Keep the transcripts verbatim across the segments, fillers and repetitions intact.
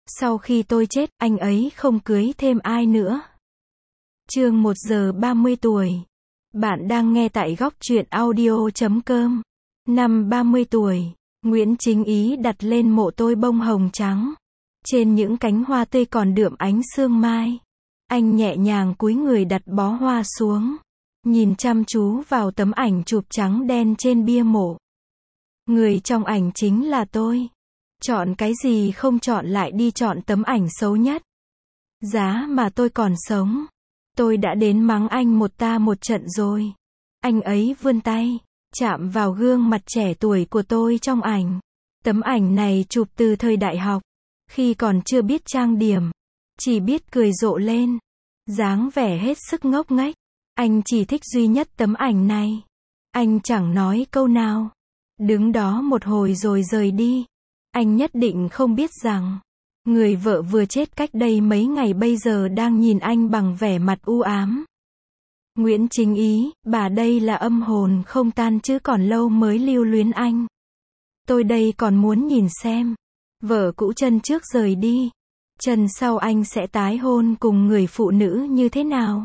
Sau khi tôi chết, anh ấy không cưới thêm ai nữa. Chương một giờ ba mươi tuổi. Bạn đang nghe tại góc truyện audio chấm com. Năm ba mươi tuổi, Nguyễn Chính Ý đặt lên mộ tôi bông hồng trắng. Trên những cánh hoa tươi còn đượm ánh sương mai. Anh nhẹ nhàng cúi người đặt bó hoa xuống. Nhìn chăm chú vào tấm ảnh chụp trắng đen trên bia mộ. Người trong ảnh chính là tôi. Chọn cái gì không chọn lại đi chọn tấm ảnh xấu nhất. Giá mà tôi còn sống, tôi đã đến mắng anh một ta một trận rồi. Anh ấy vươn tay, chạm vào gương mặt trẻ tuổi của tôi trong ảnh. Tấm ảnh này chụp từ thời đại học, khi còn chưa biết trang điểm, chỉ biết cười rộ lên, dáng vẻ hết sức ngốc nghếch. Anh chỉ thích duy nhất tấm ảnh này. Anh chẳng nói câu nào, đứng đó một hồi rồi rời đi. Anh nhất định không biết rằng, người vợ vừa chết cách đây mấy ngày bây giờ đang nhìn anh bằng vẻ mặt u ám. Nguyễn Chính Ý, bà đây là âm hồn không tan chứ còn lâu mới lưu luyến anh. Tôi đây còn muốn nhìn xem, vợ cũ chân trước rời đi, chân sau anh sẽ tái hôn cùng người phụ nữ như thế nào.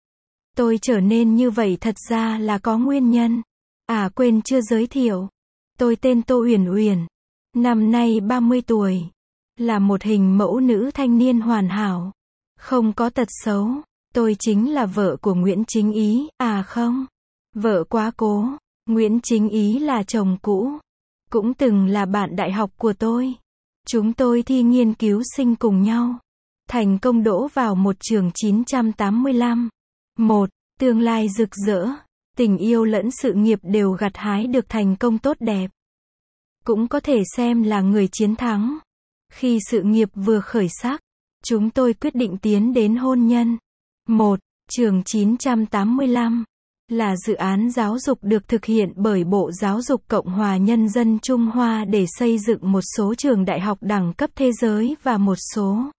Tôi trở nên như vậy thật ra là có nguyên nhân. À quên chưa giới thiệu. Tôi tên Tô Uyển Uyển. Năm nay ba mươi tuổi. Là một hình mẫu nữ thanh niên hoàn hảo. Không có tật xấu. Tôi chính là vợ của Nguyễn Chính Ý. À không. Vợ quá cố. Nguyễn Chính Ý là chồng cũ. Cũng từng là bạn đại học của tôi. Chúng tôi thi nghiên cứu sinh cùng nhau. Thành công đỗ vào một trường chín trăm tám mươi lăm. Một, tương lai rực rỡ, tình yêu lẫn sự nghiệp đều gặt hái được thành công tốt đẹp. Cũng có thể xem là người chiến thắng. Khi sự nghiệp vừa khởi sắc, chúng tôi quyết định tiến đến hôn nhân. Một, trường chín trăm tám mươi lăm là dự án giáo dục được thực hiện bởi Bộ Giáo dục Cộng hòa Nhân dân Trung Hoa để xây dựng một số trường đại học đẳng cấp thế giới và một số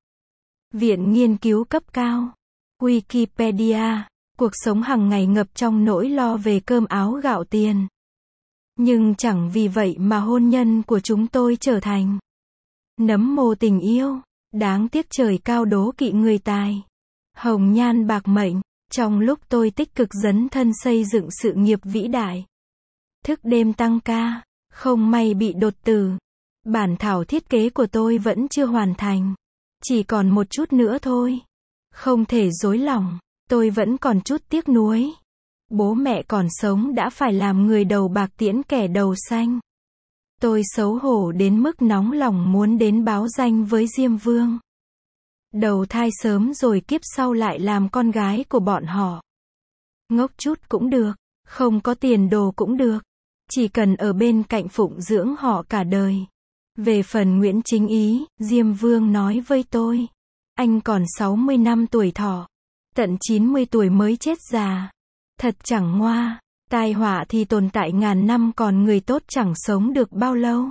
viện nghiên cứu cấp cao. Wikipedia. Cuộc sống hàng ngày ngập trong nỗi lo về cơm áo gạo tiền. Nhưng chẳng vì vậy mà hôn nhân của chúng tôi trở thành nấm mồ tình yêu. Đáng tiếc trời cao đố kỵ người tài. Hồng nhan bạc mệnh. Trong lúc tôi tích cực dấn thân xây dựng sự nghiệp vĩ đại, thức đêm tăng ca, không may bị đột tử. Bản thảo thiết kế của tôi vẫn chưa hoàn thành. Chỉ còn một chút nữa thôi. Không thể dối lòng. Tôi vẫn còn chút tiếc nuối. Bố mẹ còn sống đã phải làm người đầu bạc tiễn kẻ đầu xanh. Tôi xấu hổ đến mức nóng lòng muốn đến báo danh với Diêm Vương. Đầu thai sớm rồi kiếp sau lại làm con gái của bọn họ. Ngốc chút cũng được, không có tiền đồ cũng được. Chỉ cần ở bên cạnh phụng dưỡng họ cả đời. Về phần Nguyễn Chính Ý, Diêm Vương nói với tôi. Anh còn sáu mươi năm tuổi thọ. Tận chín mươi tuổi mới chết già. Thật chẳng ngoa. Tai họa thì tồn tại ngàn năm còn người tốt chẳng sống được bao lâu.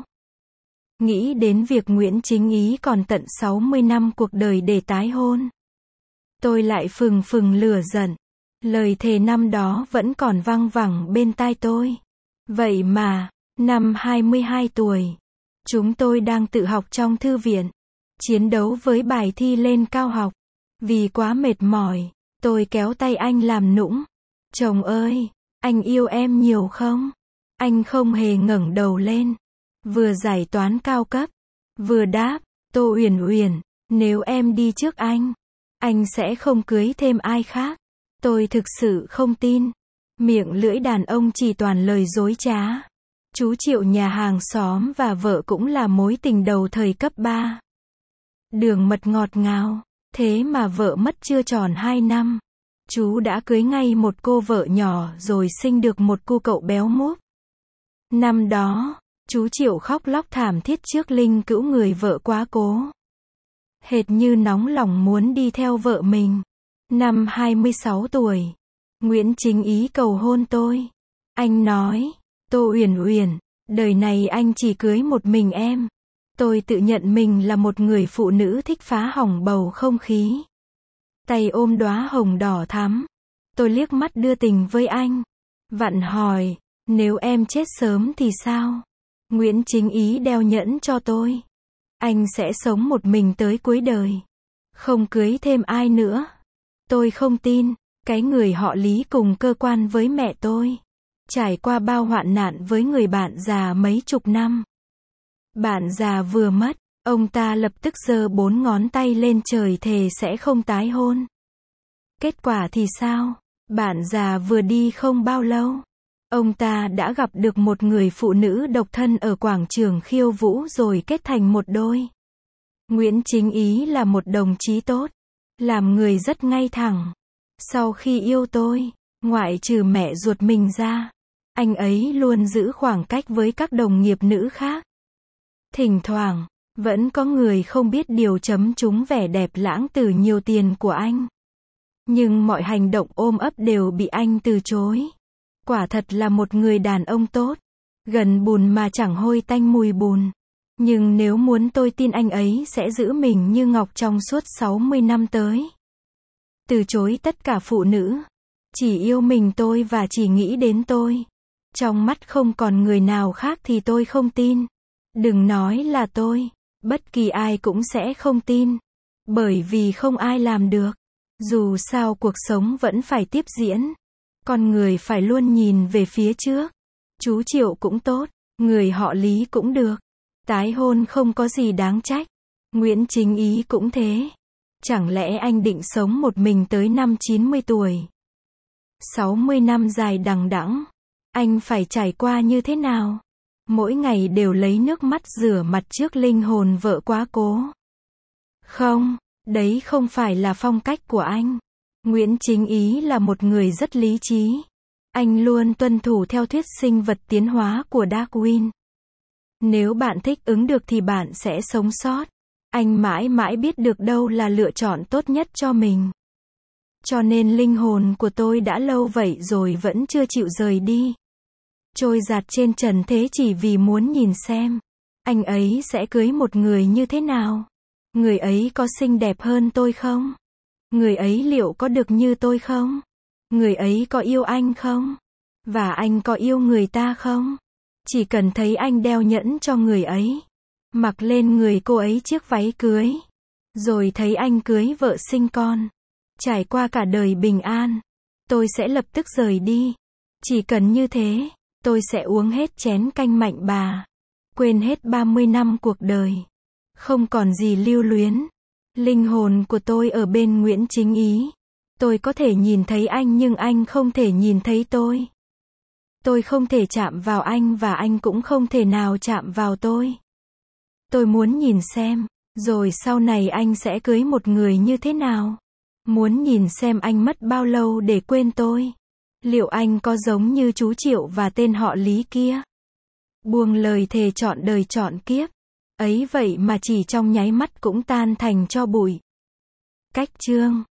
Nghĩ đến việc Nguyễn Chính Ý còn tận sáu mươi năm cuộc đời để tái hôn. Tôi lại phừng phừng lửa giận. Lời thề năm đó vẫn còn văng vẳng bên tai tôi. Vậy mà, năm hai mươi hai tuổi, chúng tôi đang tự học trong thư viện. Chiến đấu với bài thi lên cao học. Vì quá mệt mỏi, tôi kéo tay anh làm nũng. Chồng ơi, anh yêu em nhiều không? Anh không hề ngẩng đầu lên. Vừa giải toán cao cấp, vừa đáp, Tô Uyển Uyển, nếu em đi trước anh, anh sẽ không cưới thêm ai khác. Tôi thực sự không tin. Miệng lưỡi đàn ông chỉ toàn lời dối trá. Chú Triệu nhà hàng xóm và vợ cũng là mối tình đầu thời cấp ba. Đường mật ngọt ngào. Thế mà vợ mất chưa tròn hai năm. Chú đã cưới ngay một cô vợ nhỏ rồi sinh được một cô cậu béo múp. Năm đó, chú Triệu khóc lóc thảm thiết trước linh cữu người vợ quá cố. Hệt như nóng lòng muốn đi theo vợ mình. Năm hai mươi sáu tuổi, Nguyễn Chính Ý cầu hôn tôi. Anh nói, Tô Uyển Uyển, đời này anh chỉ cưới một mình em. Tôi tự nhận mình là một người phụ nữ thích phá hỏng bầu không khí. Tay ôm đóa hồng đỏ thắm. Tôi liếc mắt đưa tình với anh. Vặn hỏi, nếu em chết sớm thì sao? Nguyễn Chính Ý đeo nhẫn cho tôi. Anh sẽ sống một mình tới cuối đời. Không cưới thêm ai nữa. Tôi không tin. Cái người họ Lý cùng cơ quan với mẹ tôi. Trải qua bao hoạn nạn với người bạn già mấy chục năm. Bạn già vừa mất, ông ta lập tức giơ bốn ngón tay lên trời thề sẽ không tái hôn. Kết quả thì sao? Bạn già vừa đi không bao lâu, ông ta đã gặp được một người phụ nữ độc thân ở quảng trường khiêu vũ rồi kết thành một đôi. Nguyễn Chính Ý là một đồng chí tốt, làm người rất ngay thẳng. Sau khi yêu tôi, ngoại trừ mẹ ruột mình ra, anh ấy luôn giữ khoảng cách với các đồng nghiệp nữ khác. Thỉnh thoảng, vẫn có người không biết điều chấm trúng vẻ đẹp lãng tử nhiều tiền của anh. Nhưng mọi hành động ôm ấp đều bị anh từ chối. Quả thật là một người đàn ông tốt. Gần bùn mà chẳng hôi tanh mùi bùn. Nhưng nếu muốn tôi tin anh ấy sẽ giữ mình như ngọc trong suốt sáu mươi năm tới. Từ chối tất cả phụ nữ. Chỉ yêu mình tôi và chỉ nghĩ đến tôi. Trong mắt không còn người nào khác thì tôi không tin. Đừng nói là tôi. Bất kỳ ai cũng sẽ không tin. Bởi vì không ai làm được. Dù sao cuộc sống vẫn phải tiếp diễn. Con người phải luôn nhìn về phía trước. Chú Triệu cũng tốt. Người họ Lý cũng được. Tái hôn không có gì đáng trách. Nguyễn Chính Ý cũng thế. Chẳng lẽ anh định sống một mình tới năm chín mươi tuổi? sáu mươi năm dài đằng đẵng. Anh phải trải qua như thế nào? Mỗi ngày đều lấy nước mắt rửa mặt trước linh hồn vợ quá cố. Không, đấy không phải là phong cách của anh. Nguyễn Chính Ý là một người rất lý trí. Anh luôn tuân thủ theo thuyết sinh vật tiến hóa của Darwin. Nếu bạn thích ứng được thì bạn sẽ sống sót. Anh mãi mãi biết được đâu là lựa chọn tốt nhất cho mình. Cho nên linh hồn của tôi đã lâu vậy rồi vẫn chưa chịu rời đi. Trôi dạt trên trần thế chỉ vì muốn nhìn xem. Anh ấy sẽ cưới một người như thế nào? Người ấy có xinh đẹp hơn tôi không? Người ấy liệu có được như tôi không? Người ấy có yêu anh không? Và anh có yêu người ta không? Chỉ cần thấy anh đeo nhẫn cho người ấy, mặc lên người cô ấy chiếc váy cưới, rồi thấy anh cưới vợ sinh con, trải qua cả đời bình an, tôi sẽ lập tức rời đi. Chỉ cần như thế, tôi sẽ uống hết chén canh mạnh bà, quên hết ba mươi năm cuộc đời, không còn gì lưu luyến. Linh hồn của tôi ở bên Nguyễn Chính Ý. Tôi có thể nhìn thấy anh nhưng anh không thể nhìn thấy tôi. Tôi không thể chạm vào anh và anh cũng không thể nào chạm vào tôi. Tôi muốn nhìn xem, rồi sau này anh sẽ cưới một người như thế nào? Muốn nhìn xem anh mất bao lâu để quên tôi? Liệu anh có giống như chú Triệu và tên họ Lý kia? Buông lời thề trọn đời trọn kiếp. Ấy vậy mà chỉ trong nháy mắt cũng tan thành tro bụi. Cách chương